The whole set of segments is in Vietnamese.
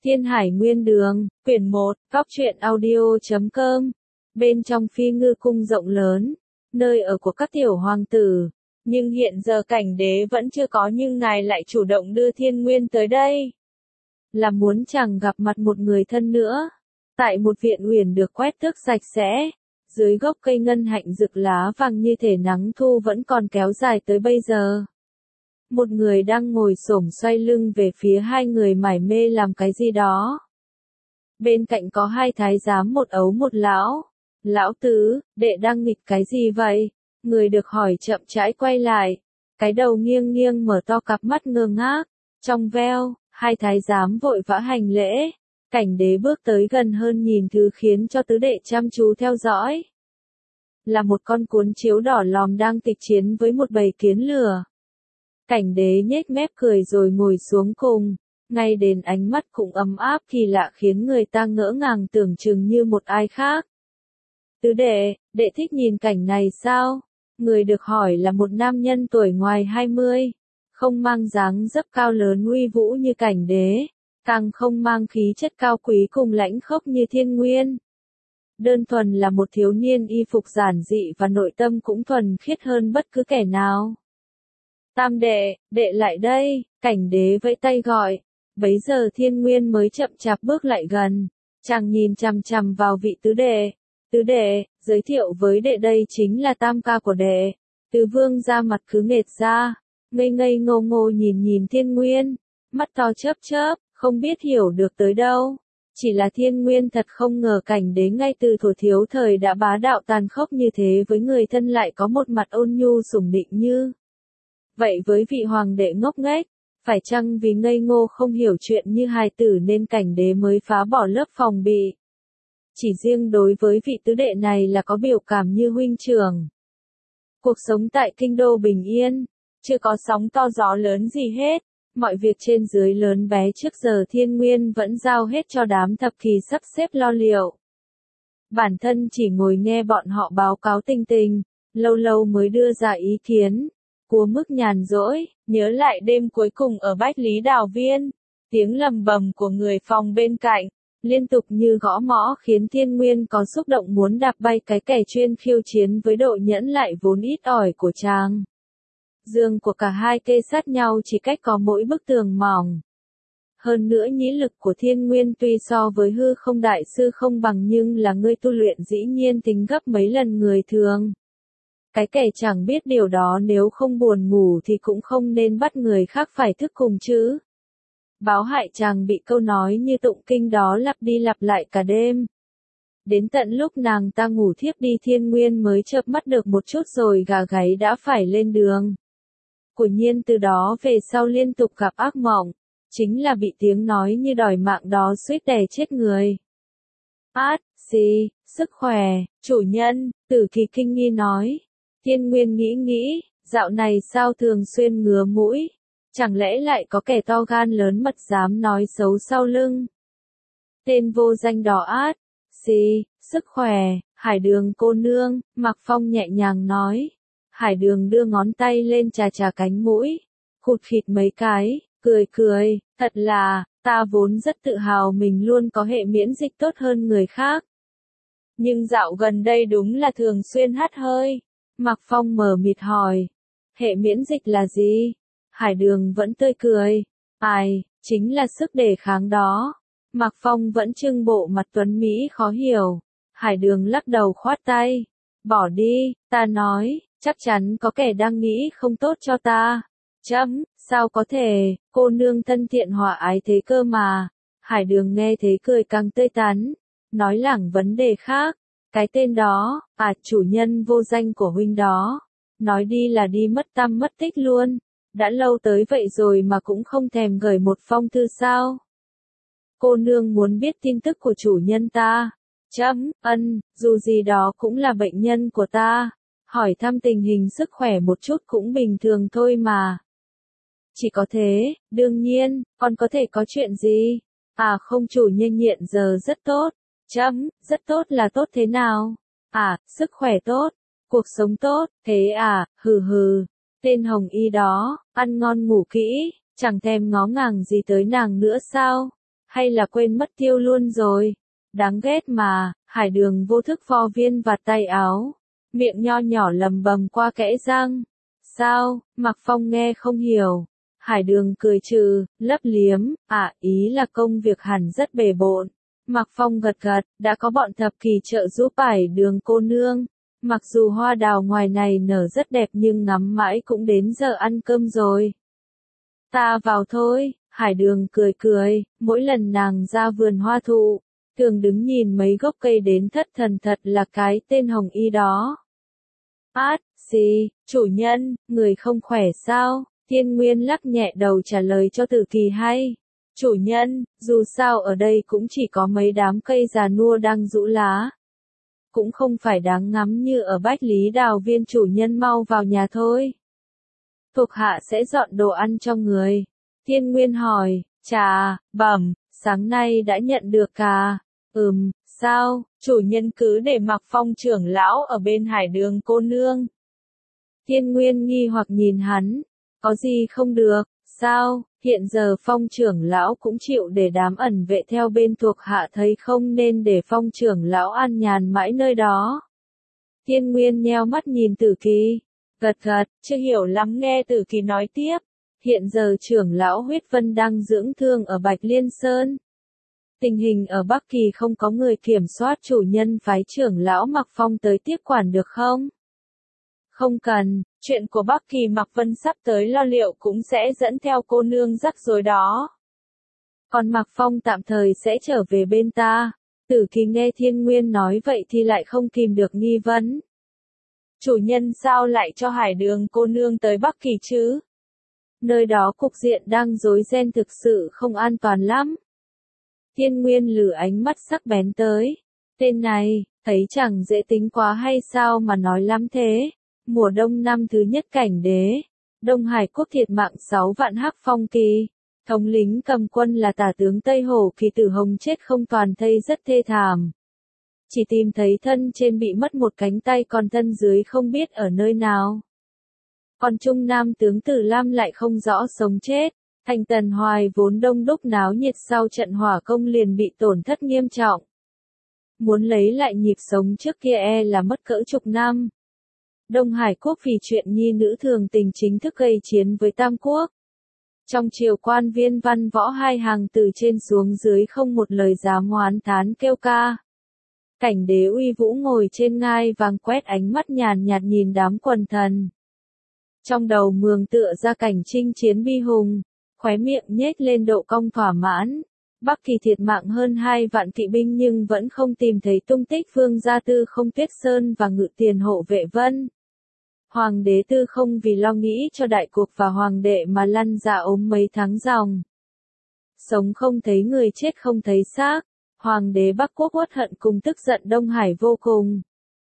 Thiên Hải Nguyên Đường, quyển 1, góc truyện audio.com. Bên trong Phi Ngư Cung rộng lớn, nơi ở của các tiểu hoàng tử. Nhưng hiện giờ cảnh đế vẫn chưa có, nhưng ngài lại chủ động đưa Thiên Nguyên tới đây. Là muốn chẳng gặp mặt một người thân nữa. Tại một viện uyển được quét tước sạch sẽ, dưới gốc cây ngân hạnh rực lá vàng như thể nắng thu vẫn còn kéo dài tới bây giờ. Một người đang ngồi xổm xoay lưng về phía hai người mải mê làm cái gì đó. Bên cạnh có hai thái giám, một ấu một lão. Lão tứ, đệ đang nghịch cái gì vậy? Người được hỏi chậm rãi quay lại. Cái đầu nghiêng nghiêng mở to, cặp mắt ngơ ngác. Trong veo, hai thái giám vội vã hành lễ. Cảnh đế bước tới gần hơn, nhìn thứ khiến cho tứ đệ chăm chú theo dõi. Là một con cuốn chiếu đỏ lòm đang kịch chiến với một bầy kiến lửa. Cảnh đế nhếch mép cười rồi ngồi xuống cùng, ngay đến ánh mắt cũng ấm áp kỳ lạ khiến người ta ngỡ ngàng tưởng chừng như một ai khác. Tứ đệ, đệ thích nhìn cảnh này sao? Người được hỏi là một nam nhân tuổi ngoài 20, không mang dáng dấp cao lớn uy vũ như cảnh đế, càng không mang khí chất cao quý cùng lãnh khốc như Thiên Nguyên. Đơn thuần là một thiếu niên y phục giản dị và nội tâm cũng thuần khiết hơn bất cứ kẻ nào. Tam đệ, đệ lại đây, cảnh đế vẫy tay gọi. Bấy giờ Thiên Nguyên mới chậm chạp bước lại gần. Chàng nhìn chằm chằm vào vị tứ đệ. Tứ đệ, giới thiệu với đệ, đây chính là tam ca của đệ. Tứ vương ra mặt cứ nghệt ra, ngây ngây ngô ngô nhìn Thiên Nguyên, mắt to chớp chớp, không biết hiểu được tới đâu. Chỉ là Thiên Nguyên thật không ngờ cảnh đế ngay từ thuở thiếu thời đã bá đạo tàn khốc như thế, với người thân lại có một mặt ôn nhu sủng nịnh như vậy với vị hoàng đệ ngốc nghếch. Phải chăng vì ngây ngô không hiểu chuyện như hài tử nên cảnh đế mới phá bỏ lớp phòng bị? Chỉ riêng đối với vị tứ đệ này là có biểu cảm như huynh trưởng. Cuộc sống tại kinh đô bình yên, chưa có sóng to gió lớn gì hết. Mọi việc trên dưới lớn bé trước giờ Thiên Nguyên vẫn giao hết cho đám thập kỳ sắp xếp lo liệu. Bản thân chỉ ngồi nghe bọn họ báo cáo tình tình, lâu lâu mới đưa ra ý kiến. Của mức nhàn rỗi, nhớ lại đêm cuối cùng ở Bách Lý Đào Viên, tiếng lầm bầm của người phòng bên cạnh, liên tục như gõ mõ khiến Thiên Nguyên có xúc động muốn đạp bay cái kẻ chuyên khiêu chiến với độ nhẫn lại vốn ít ỏi của chàng. Giường của cả hai kê sát nhau chỉ cách có mỗi bức tường mỏng. Hơn nữa nhĩ lực của Thiên Nguyên tuy so với hư không đại sư không bằng, nhưng là người tu luyện dĩ nhiên tính gấp mấy lần người thường. Cái kẻ chẳng biết điều đó nếu không buồn ngủ thì cũng không nên bắt người khác phải thức cùng chứ. Báo hại chàng bị câu nói như tụng kinh đó lặp đi lặp lại cả đêm. Đến tận lúc nàng ta ngủ thiếp đi Thiên Nguyên mới chợp mắt được một chút rồi gà gáy đã phải lên đường. Quả nhiên từ đó về sau liên tục gặp ác mộng, chính là bị tiếng nói như đòi mạng đó suýt đè chết người. Gì, sức khỏe, chủ nhân, Tử Kỳ kinh nghi nói. Thiên Nguyên nghĩ, dạo này sao thường xuyên ngứa mũi, chẳng lẽ lại có kẻ to gan lớn mật dám nói xấu sau lưng. Tên vô danh đó sức khỏe, Hải Đường cô nương, Mạc Phong nhẹ nhàng nói. Hải Đường đưa ngón tay lên chà chà cánh mũi, khụt khịt mấy cái, cười, thật là, ta vốn rất tự hào mình luôn có hệ miễn dịch tốt hơn người khác. Nhưng dạo gần đây đúng là thường xuyên hắt hơi. Mạc Phong mờ mịt hỏi, hệ miễn dịch là gì? Hải Đường vẫn tươi cười, chính là sức đề kháng đó. Mạc Phong vẫn trưng bộ mặt tuấn Mỹ khó hiểu. Hải Đường lắc đầu khoát tay, bỏ đi, ta nói, chắc chắn có kẻ đang nghĩ không tốt cho ta. Sao có thể, cô nương thân thiện hòa ái thế cơ mà. Hải Đường nghe thế cười càng tươi tắn, nói lảng vấn đề khác. Cái tên đó, chủ nhân vô danh của huynh đó, nói đi là đi mất tăm mất tích luôn, đã lâu tới vậy rồi mà cũng không thèm gửi một phong thư sao? Cô nương muốn biết tin tức của chủ nhân ta. Dù gì đó cũng là bệnh nhân của ta, hỏi thăm tình hình sức khỏe một chút cũng bình thường thôi mà. Chỉ có thế, đương nhiên, còn có thể có chuyện gì? Không, chủ nhân hiện giờ rất tốt. Rất tốt là tốt thế nào? Sức khỏe tốt, cuộc sống tốt, thế hừ, tên Hồng Y đó, ăn ngon ngủ kỹ, chẳng thèm ngó ngàng gì tới nàng nữa sao? hay là quên mất tiêu luôn rồi. Đáng ghét mà, Hải Đường vô thức vo viên vạt tay áo, miệng nho nhỏ lầm bầm qua kẽ răng. Sao, Mạc Phong nghe không hiểu. Hải Đường cười trừ, lấp liếm, ý là công việc hẳn rất bề bộn. Mạc Phong gật gật, đã có bọn thập kỳ trợ giúp Hải Đường cô nương. Mặc dù hoa đào ngoài này nở rất đẹp nhưng ngắm mãi cũng đến giờ ăn cơm rồi. Ta vào thôi, Hải Đường cười cười, mỗi lần nàng ra vườn hoa thụ, thường đứng nhìn mấy gốc cây đến thất thần thật là cái tên Hồng Y đó. Gì, chủ nhân, người không khỏe sao? Thiên Nguyên lắc nhẹ đầu trả lời cho Tử Kỳ hay. Chủ nhân, dù sao ở đây cũng chỉ có mấy đám cây già nua đang rũ lá. Cũng không phải đáng ngắm như ở Bách Lý Đào Viên, chủ nhân mau vào nhà thôi. Thuộc hạ sẽ dọn đồ ăn cho người. Thiên Nguyên hỏi, chà, bẩm, sáng nay đã nhận được cả. Sao, chủ nhân cứ để Mạc Phong trưởng lão ở bên Hải Đường cô nương. Thiên Nguyên nghi hoặc nhìn hắn, có gì không được, sao, hiện giờ Phong trưởng lão cũng chịu để đám ẩn vệ theo bên thuộc hạ thấy không nên để Phong trưởng lão an nhàn mãi nơi đó. Thiên Nguyên nheo mắt nhìn Tử Kỳ, gật gật, chưa hiểu lắm nghe Tử Kỳ nói tiếp. Hiện giờ trưởng lão Huyết Vân đang dưỡng thương ở Bạch Liên Sơn. Tình hình ở Bắc Kỳ không có người kiểm soát, chủ nhân phái trưởng lão Mạc Phong tới tiếp quản được không? Không cần, chuyện của Bắc Kỳ Mạc Vân sắp tới lo liệu cũng sẽ dẫn theo cô nương rắc rối đó. Còn Mạc Phong tạm thời sẽ trở về bên ta. Tử Kỳ nghe Thiên Nguyên nói vậy thì lại không kìm được nghi vấn. Chủ nhân sao lại cho Hải Đường cô nương tới Bắc Kỳ chứ? Nơi đó cục diện đang rối ren, thực sự không an toàn lắm. Thiên Nguyên lử ánh mắt sắc bén tới. Tên này, thấy chẳng dễ tính quá hay sao mà nói lắm thế? Mùa đông năm thứ nhất cảnh đế, Đông Hải quốc thiệt mạng 6 vạn Hắc Phong kỳ. Thống lính cầm quân là tả tướng Tây Hổ Kỳ Tử Hồng chết không toàn thây rất thê thảm. Chỉ tìm thấy thân trên bị mất một cánh tay, còn thân dưới không biết ở nơi nào. Còn Trung Nam tướng Tử Lam lại không rõ sống chết. Thành Tần Hoài vốn đông đúc náo nhiệt sau trận hỏa công liền bị tổn thất nghiêm trọng. Muốn lấy lại nhịp sống trước kia là mất cỡ chục năm. Đông Hải quốc vì chuyện nhi nữ thường tình chính thức gây chiến với Tam quốc. Trong triều quan viên văn võ hai hàng từ trên xuống dưới không một lời dám oán thán kêu ca. Cảnh đế uy vũ ngồi trên ngai vàng quét ánh mắt nhàn nhạt nhìn đám quần thần. Trong đầu mường tựa ra cảnh chinh chiến bi hùng, khóe miệng nhếch lên độ cong thỏa mãn. Bắc Kỳ thiệt mạng hơn 2 vạn kỵ binh nhưng vẫn không tìm thấy tung tích Vương Gia Tư Không, Tuyết Sơn và Ngự Tiền hộ vệ Vân. Hoàng đế Tư Không vì lo nghĩ cho đại cuộc và hoàng đệ mà lăn ra ốm mấy tháng ròng. Sống không thấy người, chết không thấy xác. Hoàng đế Bắc Quốc uất hận cùng tức giận Đông Hải vô cùng.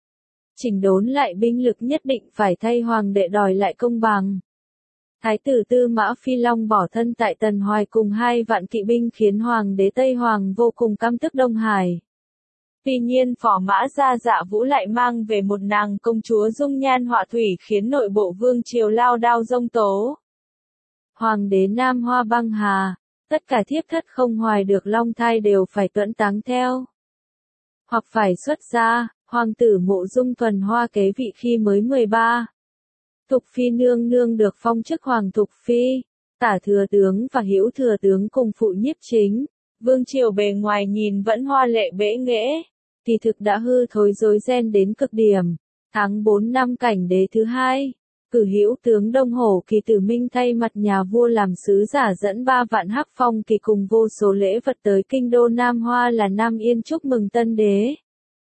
Chỉnh đốn lại binh lực, nhất định phải thay hoàng đệ đòi lại công bằng. Thái tử Tư Mã Phi Long bỏ thân tại Tần Hoài cùng 2 vạn kỵ binh khiến hoàng đế Tây Hoàng vô cùng căm tức Đông Hải. Tuy nhiên Phò Mã Gia Dạ Vũ lại mang về một nàng công chúa dung nhan họa thủy khiến nội bộ vương triều lao đao giông tố. Hoàng đế Nam Hoa băng hà, tất cả thiếp thất không hoài được long thai đều phải tuẫn táng theo. Hoặc phải xuất gia, hoàng tử Mộ Dung Thuần Hoa kế vị khi mới 13. Thục Phi nương nương được phong chức Hoàng Thục Phi, Tả thừa tướng và Hữu thừa tướng cùng phụ nhiếp chính. Vương triều bề ngoài nhìn vẫn hoa lệ bẽ nghễ, kỳ thực đã hư thối rối ren đến cực điểm. Tháng 4 năm cảnh đế thứ 2, cử Hữu tướng Đông Hổ Kỳ Tử Minh thay mặt nhà vua làm sứ giả dẫn 3 vạn Hắc Phong kỳ cùng vô số lễ vật tới kinh đô Nam Hoa là Nam Yên chúc mừng tân đế.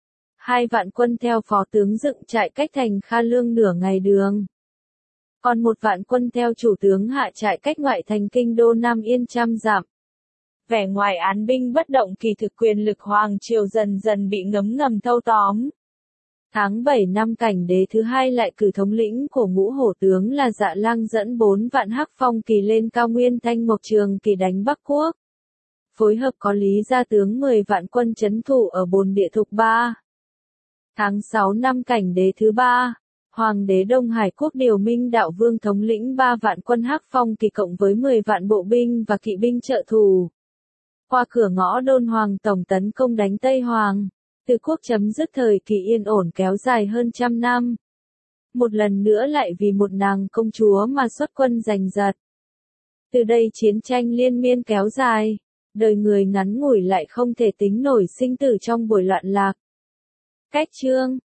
2 vạn quân theo phó tướng dựng trại cách thành Kha Lương nửa ngày đường. Còn 1 vạn quân theo chủ tướng hạ trại cách ngoại thành kinh đô Nam Yên trăm dặm. Vẻ ngoài án binh bất động, kỳ thực quyền lực hoàng triều dần dần bị ngấm ngầm thâu tóm. Tháng 7 năm cảnh đế thứ 2 lại cử thống lĩnh của ngũ hổ tướng là Dạ Lang dẫn 4 vạn Hắc Phong kỳ lên cao nguyên Thanh Mộc Trường kỳ đánh Bắc Quốc. Phối hợp có Lý Gia tướng 10 vạn quân trấn thủ ở Bồn Địa Thục 3. Tháng 6 năm cảnh đế thứ 3, Hoàng đế Đông Hải quốc điều Minh Đạo Vương thống lĩnh 3 vạn quân Hắc Phong kỳ cộng với 10 vạn bộ binh và kỵ binh trợ thủ. qua cửa ngõ Đôn Hoàng tổng tấn công đánh Tây Hoàng, Từ quốc chấm dứt thời kỳ yên ổn kéo dài hơn 100 năm. Một lần nữa lại vì một nàng công chúa mà xuất quân giành giật. Từ đây chiến tranh liên miên kéo dài, đời người ngắn ngủi lại không thể tính nổi sinh tử trong buổi loạn lạc. Cách chương